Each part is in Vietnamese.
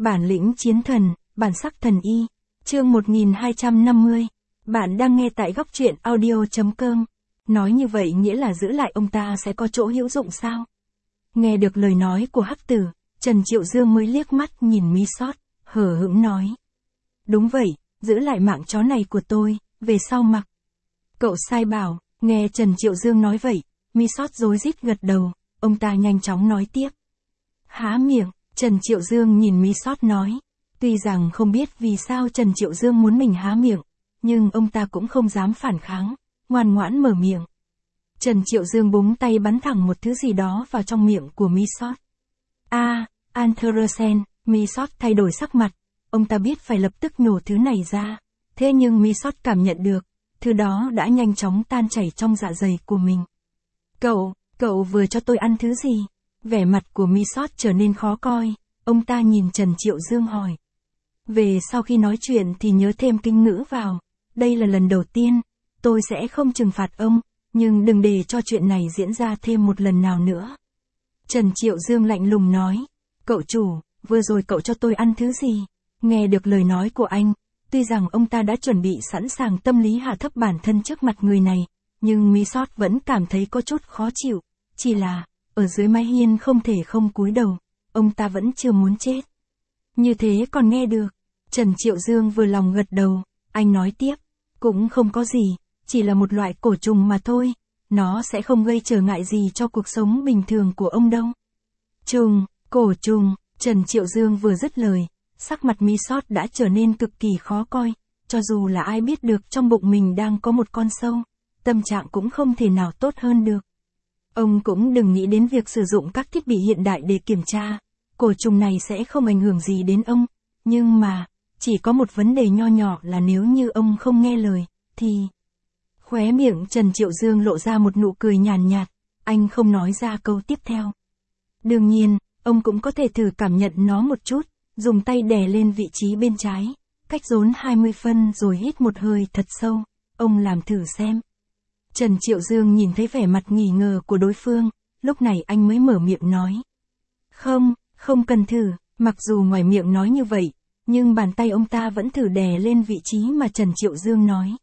Bản lĩnh chiến thần, bản sắc thần y. Chương 1250. Bạn đang nghe tại góc truyện audio.com. Nói như vậy nghĩa là giữ lại ông ta sẽ có chỗ hữu dụng sao? Nghe được lời nói của Hắc Tử, Trần Triệu Dương mới liếc mắt nhìn Mi Sót, hờ hững nói. Đúng vậy, giữ lại mạng chó này của tôi, về sau mặc. Cậu sai bảo, nghe Trần Triệu Dương nói vậy, Mi Sót rối rít gật đầu, ông ta nhanh chóng nói tiếp. Há miệng, Trần Triệu Dương nhìn Mi Sót nói. Tuy rằng không biết vì sao Trần Triệu Dương muốn mình há miệng, nhưng ông ta cũng không dám phản kháng, ngoan ngoãn mở miệng. Trần Triệu Dương búng tay bắn thẳng một thứ gì đó vào trong miệng của Mi Sót. Anthrosen, Mi Sót thay đổi sắc mặt, ông ta biết phải lập tức nhổ thứ này ra, thế nhưng Mi Sót cảm nhận được, thứ đó đã nhanh chóng tan chảy trong dạ dày của mình. Cậu vừa cho tôi ăn thứ gì? Vẻ mặt của Mi Sót trở nên khó coi, ông ta nhìn Trần Triệu Dương hỏi. Về sau khi nói chuyện thì nhớ thêm kinh ngữ vào, đây là lần đầu tiên, tôi sẽ không trừng phạt ông, nhưng đừng để cho chuyện này diễn ra thêm một lần nào nữa. Trần Triệu Dương lạnh lùng nói, cậu chủ, vừa rồi cậu cho tôi ăn thứ gì? Nghe được lời nói của anh, tuy rằng ông ta đã chuẩn bị sẵn sàng tâm lý hạ thấp bản thân trước mặt người này, nhưng Mi Sót vẫn cảm thấy có chút khó chịu, chỉ là, ở dưới mái hiên không thể không cúi đầu, ông ta vẫn chưa muốn chết. Như thế còn nghe được, Trần Triệu Dương vừa lòng gật đầu, anh nói tiếp, cũng không có gì, chỉ là một loại cổ trùng mà thôi, nó sẽ không gây trở ngại gì cho cuộc sống bình thường của ông đâu. Cổ trùng, Trần Triệu Dương vừa dứt lời, sắc mặt Mi Sót đã trở nên cực kỳ khó coi, cho dù là ai biết được trong bụng mình đang có một con sâu, tâm trạng cũng không thể nào tốt hơn được. Ông cũng đừng nghĩ đến việc sử dụng các thiết bị hiện đại để kiểm tra, cổ trùng này sẽ không ảnh hưởng gì đến ông, nhưng mà, chỉ có một vấn đề nho nhỏ là nếu như ông không nghe lời, thì... Khóe miệng Trần Triệu Dương lộ ra một nụ cười nhàn nhạt, anh không nói ra câu tiếp theo. Đương nhiên, ông cũng có thể thử cảm nhận nó một chút, dùng tay đè lên vị trí bên trái, cách rốn 20 phân rồi hít một hơi thật sâu, ông làm thử xem. Trần Triệu Dương nhìn thấy vẻ mặt nghi ngờ của đối phương, lúc này anh mới mở miệng nói. Không cần thử, mặc dù ngoài miệng nói như vậy, nhưng bàn tay ông ta vẫn thử đè lên vị trí mà Trần Triệu Dương nói.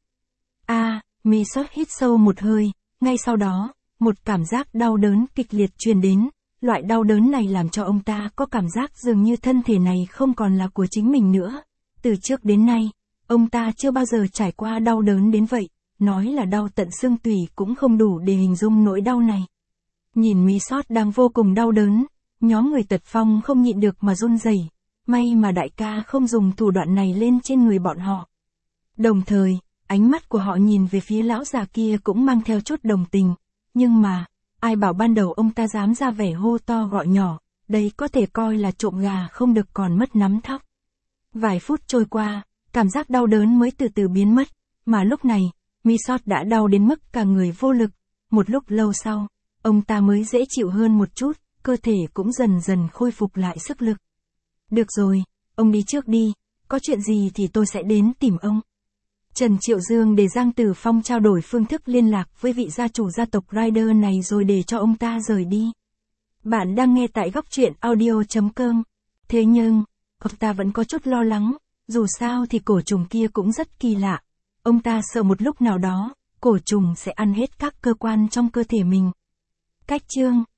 Mi Sót hít sâu một hơi, ngay sau đó, một cảm giác đau đớn kịch liệt truyền đến, loại đau đớn này làm cho ông ta có cảm giác dường như thân thể này không còn là của chính mình nữa. Từ trước đến nay, ông ta chưa bao giờ trải qua đau đớn đến vậy, nói là đau tận xương tủy cũng không đủ để hình dung nỗi đau này. Nhìn Mi Sót đang vô cùng đau đớn, nhóm người Tật Phong không nhịn được mà run rẩy. May mà đại ca không dùng thủ đoạn này lên trên người bọn họ. Đồng thời, ánh mắt của họ nhìn về phía lão già kia cũng mang theo chút đồng tình, nhưng mà, ai bảo ban đầu ông ta dám ra vẻ hô to gọi nhỏ, đây có thể coi là trộm gà không được còn mất nắm thóc. Vài phút trôi qua, cảm giác đau đớn mới từ từ biến mất, mà lúc này, Mi Sót đã đau đến mức cả người vô lực, một lúc lâu sau, ông ta mới dễ chịu hơn một chút, cơ thể cũng dần dần khôi phục lại sức lực. Được rồi, ông đi trước đi, có chuyện gì thì tôi sẽ đến tìm ông. Trần Triệu Dương để Giang Tử Phong trao đổi phương thức liên lạc với vị gia chủ gia tộc Rider này rồi để cho ông ta rời đi. Bạn đang nghe tại góc truyện audio.com. Thế nhưng, ông ta vẫn có chút lo lắng, dù sao thì cổ trùng kia cũng rất kỳ lạ. Ông ta sợ một lúc nào đó, cổ trùng sẽ ăn hết các cơ quan trong cơ thể mình. Cách chương